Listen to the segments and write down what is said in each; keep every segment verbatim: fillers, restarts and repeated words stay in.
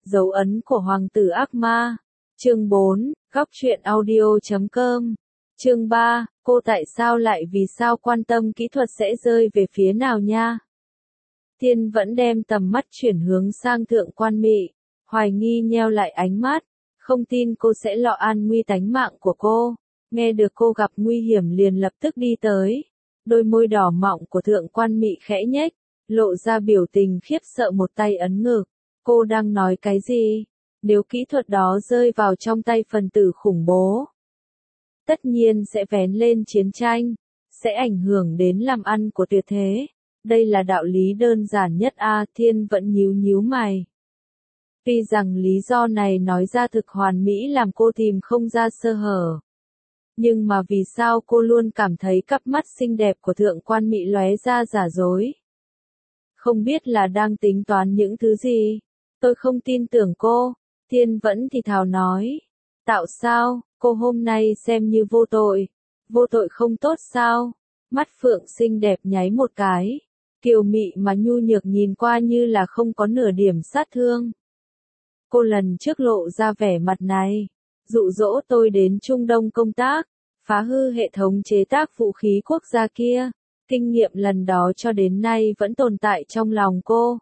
Dấu ấn của hoàng tử ác ma. Chương bốn, góc truyện audio chấm com. Chương ba, cô tại sao lại vì sao quan tâm kỹ thuật sẽ rơi về phía nào nha? Thiên vẫn đem tầm mắt chuyển hướng sang Thượng Quan Mị, hoài nghi nheo lại ánh mắt, không tin cô sẽ lọ an nguy tánh mạng của cô. Nghe được cô gặp nguy hiểm liền lập tức đi tới. Đôi môi đỏ mọng của Thượng Quan Mị khẽ nhếch, lộ ra biểu tình khiếp sợ, một tay ấn ngực. Cô đang nói cái gì? Nếu kỹ thuật đó rơi vào trong tay phần tử khủng bố, tất nhiên sẽ vén lên chiến tranh, sẽ ảnh hưởng đến làm ăn của tuyệt thế. Đây là đạo lý đơn giản nhất a. À, Thiên vẫn nhíu nhíu mày. Tuy rằng lý do này nói ra thực hoàn mỹ làm cô tìm không ra sơ hở. Nhưng mà vì sao cô luôn cảm thấy cặp mắt xinh đẹp của Thượng Quan Mị lóe ra giả dối? Không biết là đang tính toán những thứ gì? Tôi không tin tưởng cô. Thiên vẫn thì thào nói. Tạo sao, cô hôm nay xem như vô tội. Vô tội không tốt sao? Mắt Phượng xinh đẹp nháy một cái. Kiều mị mà nhu nhược nhìn qua như là không có nửa điểm sát thương. Cô lần trước lộ ra vẻ mặt này, dụ dỗ tôi đến Trung Đông công tác, phá hư hệ thống chế tác vũ khí quốc gia kia. Kinh nghiệm lần đó cho đến nay vẫn tồn tại trong lòng cô.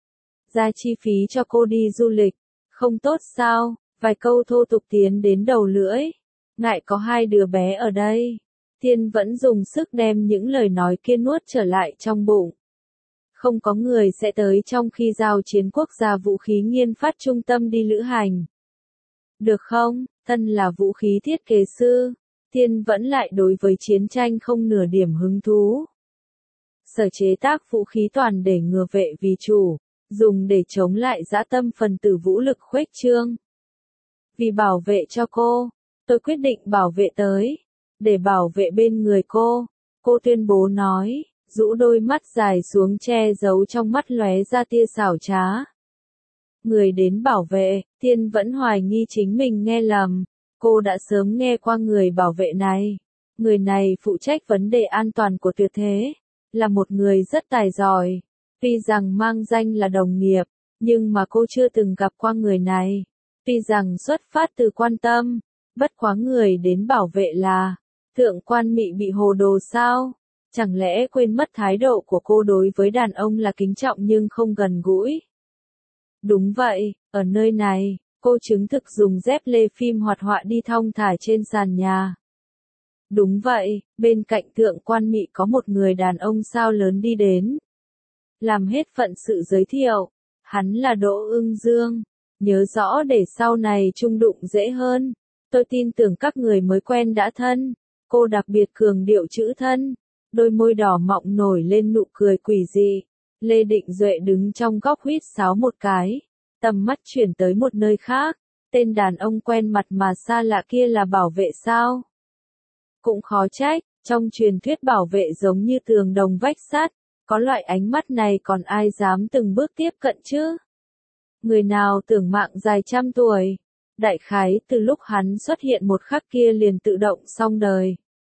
Ra chi phí cho cô đi du lịch, không tốt sao? Vài câu thô tục tiến đến đầu lưỡi. Ngại có hai đứa bé ở đây. Thiên vẫn dùng sức đem những lời nói kia nuốt trở lại trong bụng. Không có người sẽ tới trong khi giao chiến quốc gia vũ khí nghiên phát trung tâm đi lữ hành. Được không? Thân là vũ khí thiết kế sư, Thiên vẫn lại đối với chiến tranh không nửa điểm hứng thú. Sở chế tác vũ khí toàn để ngừa vệ vì chủ, dùng để chống lại dã tâm phần tử vũ lực khuếch trương. Vì bảo vệ cho cô, tôi quyết định bảo vệ tới. Để bảo vệ bên người cô, cô tuyên bố nói, rũ đôi mắt dài xuống che giấu trong mắt lóe ra tia xảo trá. Người đến bảo vệ, Thiên vẫn hoài nghi chính mình nghe lầm. Cô đã sớm nghe qua người bảo vệ này. Người này phụ trách vấn đề an toàn của tuyệt thế, là một người rất tài giỏi. Tuy rằng mang danh là đồng nghiệp, nhưng mà cô chưa từng gặp qua người này. Tuy rằng xuất phát từ quan tâm, bất quá người đến bảo vệ là Thượng Quan Mị bị hồ đồ sao? Chẳng lẽ quên mất thái độ của cô đối với đàn ông là kính trọng nhưng không gần gũi? Đúng vậy, ở nơi này, cô chứng thực dùng dép lê phim hoạt họa đi thong thả trên sàn nhà. Đúng vậy, bên cạnh Thượng Quan Mị có một người đàn ông sao lớn đi đến. Làm hết phận sự giới thiệu, hắn là Đỗ Ưng Dương. Nhớ rõ để sau này chung đụng dễ hơn. Tôi tin tưởng các người mới quen đã thân. Cô đặc biệt cường điệu chữ thân. Đôi môi đỏ mọng nổi lên nụ cười quỷ dị. Lê Định Duệ đứng trong góc huýt sáo một cái. Tầm mắt chuyển tới một nơi khác. Tên đàn ông quen mặt mà xa lạ kia là bảo vệ sao? Cũng khó trách, trong truyền thuyết bảo vệ giống như tường đồng vách sắt. Có loại ánh mắt này còn ai dám từng bước tiếp cận chứ? Người nào tưởng mạng dài trăm tuổi? Đại khái từ lúc hắn xuất hiện một khắc kia liền tự động xong đời.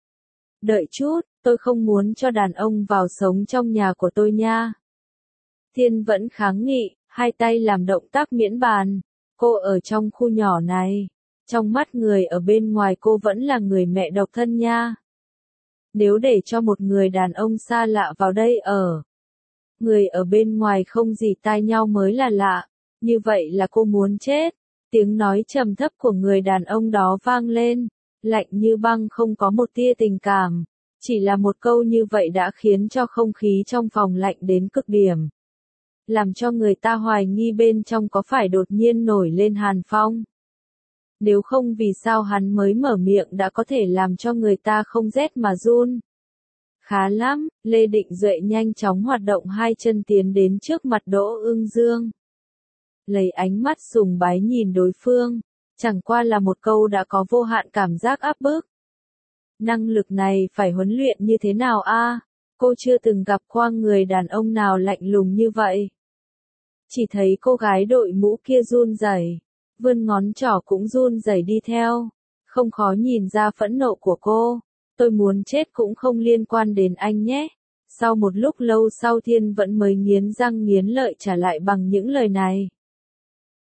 Đợi chút, tôi không muốn cho đàn ông vào sống trong nhà của tôi nha. Thiên vẫn kháng nghị, hai tay làm động tác miễn bàn. Cô ở trong khu nhỏ này, trong mắt người ở bên ngoài cô vẫn là người mẹ độc thân nha. Nếu để cho một người đàn ông xa lạ vào đây ở, người ở bên ngoài không gì tai nhau mới là lạ. Như vậy là cô muốn chết. Tiếng nói trầm thấp của người đàn ông đó vang lên, lạnh như băng, không có một tia tình cảm. Chỉ là một câu như vậy đã khiến cho không khí trong phòng lạnh đến cực điểm. Làm cho người ta hoài nghi bên trong có phải đột nhiên nổi lên hàn phong. Nếu không vì sao hắn mới mở miệng đã có thể làm cho người ta không rét mà run. Khá lắm, Lê Định Duệ nhanh chóng hoạt động hai chân tiến đến trước mặt Đỗ Ưng Dương. Lấy ánh mắt sùng bái nhìn đối phương, chẳng qua là một câu đã có vô hạn cảm giác áp bức. Năng lực này phải huấn luyện như thế nào a? À? Cô chưa từng gặp qua người đàn ông nào lạnh lùng như vậy. Chỉ thấy cô gái đội mũ kia run rẩy, vươn ngón trỏ cũng run rẩy đi theo. Không khó nhìn ra phẫn nộ của cô. Tôi muốn chết cũng không liên quan đến anh nhé. Sau một lúc lâu sau Thiên vẫn mới nghiến răng nghiến lợi trả lại bằng những lời này.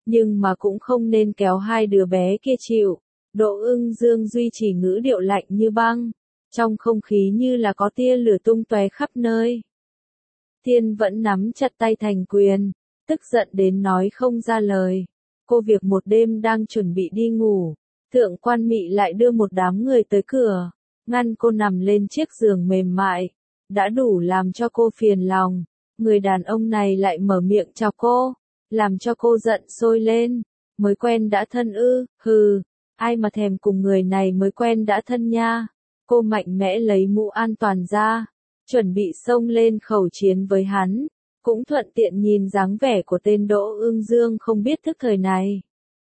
nhưng mà cũng không nên kéo hai đứa bé kia chịu. Đỗ Ưng Dương duy trì ngữ điệu lạnh như băng, trong không khí như là có tia lửa tung tóe khắp nơi. Thiên vẫn nắm chặt tay thành quyền, tức giận đến nói không ra lời. Cô việc một đêm đang chuẩn bị đi ngủ, Thượng Quan Mị lại đưa một đám người tới cửa, ngăn cô nằm lên chiếc giường mềm mại, đã đủ làm cho cô phiền lòng. Người đàn ông này lại mở miệng chào cô, làm cho cô giận sôi lên. Mới quen đã thân ư? Hừ, ai mà thèm cùng người này mới quen đã thân nha. Cô mạnh mẽ lấy mũ an toàn ra, chuẩn bị xông lên khẩu chiến với hắn, cũng thuận tiện nhìn dáng vẻ của tên Đỗ Ưng Dương không biết thức thời này.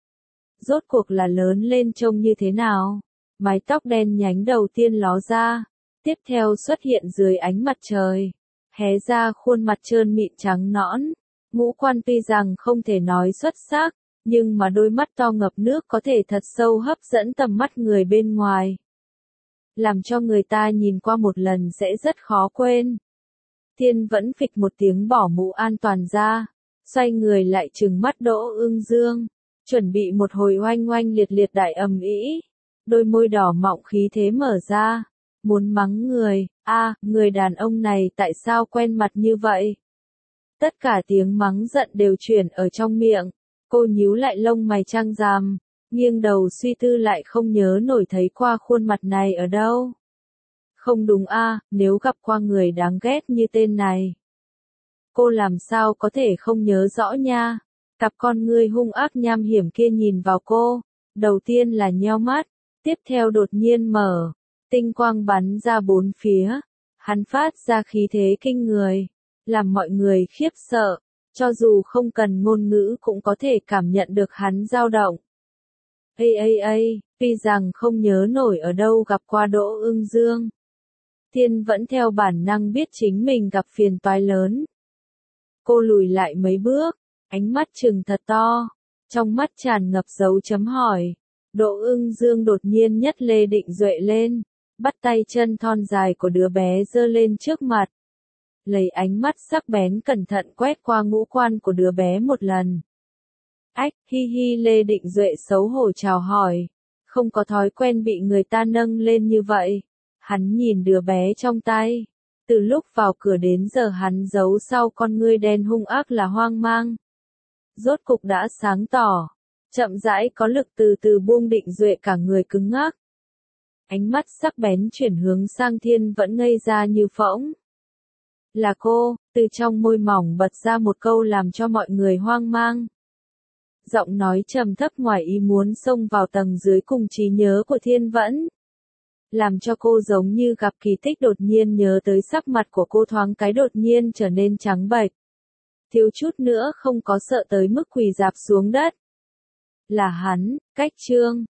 Rốt cuộc là lớn lên trông như thế nào? Mái tóc đen nhánh đầu tiên ló ra, tiếp theo xuất hiện dưới ánh mặt trời, hé ra khuôn mặt trơn mịn trắng nõn. Ngũ quan tuy rằng không thể nói xuất sắc, nhưng mà đôi mắt to ngập nước có thể thật sâu hấp dẫn tầm mắt người bên ngoài, làm cho người ta nhìn qua một lần sẽ rất khó quên. Thiên vẫn phịch một tiếng bỏ mũ an toàn ra, xoay người lại trừng mắt Đỗ Ưng Dương, chuẩn bị một hồi oanh oanh liệt liệt đại ầm ĩ. Đôi môi đỏ mọng khí thế mở ra, muốn mắng người. A, à, người đàn ông này tại sao quen mặt như vậy? Tất cả tiếng mắng giận đều chuyển ở trong miệng. Cô nhíu lại lông mày trăng rằm, nghiêng đầu suy tư lại không nhớ nổi thấy qua khuôn mặt này ở đâu. Không đúng a, à, nếu gặp qua người đáng ghét như tên này, cô làm sao có thể không nhớ rõ nha. Cặp con ngươi hung ác nham hiểm kia nhìn vào cô, đầu tiên là nheo mắt, tiếp theo đột nhiên mở, tinh quang bắn ra bốn phía, hắn phát ra khí thế kinh người, làm mọi người khiếp sợ, cho dù không cần ngôn ngữ cũng có thể cảm nhận được hắn dao động. Ây ây ây, tuy rằng không nhớ nổi ở đâu gặp qua Đỗ Ưng Dương, Thiên vẫn theo bản năng biết chính mình gặp phiền toái lớn. Cô lùi lại mấy bước, ánh mắt trừng thật to, trong mắt tràn ngập dấu chấm hỏi. Đỗ Ưng Dương đột nhiên nhất Lê Định Duệ lên, bắt tay chân thon dài của đứa bé giơ lên trước mặt, lấy ánh mắt sắc bén cẩn thận quét qua ngũ quan của đứa bé một lần. Ách, hi hi. Lê Định Duệ xấu hổ chào hỏi, không có thói quen bị người ta nâng lên như vậy. Hắn nhìn đứa bé trong tay, từ lúc vào cửa đến giờ hắn giấu sau con ngươi đen hung ác là hoang mang. Rốt cục đã sáng tỏ, chậm rãi có lực từ từ buông Định Duệ cả người cứng ngắc. Ánh mắt sắc bén chuyển hướng sang Thiên vẫn ngây ra như phỗng. Là cô, từ trong môi mỏng bật ra một câu làm cho mọi người hoang mang. Giọng nói trầm thấp ngoài ý muốn xông vào tầng dưới cùng trí nhớ của Thiên vẫn, làm cho cô giống như gặp kỳ tích, đột nhiên nhớ tới sắc mặt của cô thoáng cái đột nhiên trở nên trắng bệch, thiếu chút nữa không có sợ tới mức quỳ rạp xuống đất. Là hắn, Cách Trương.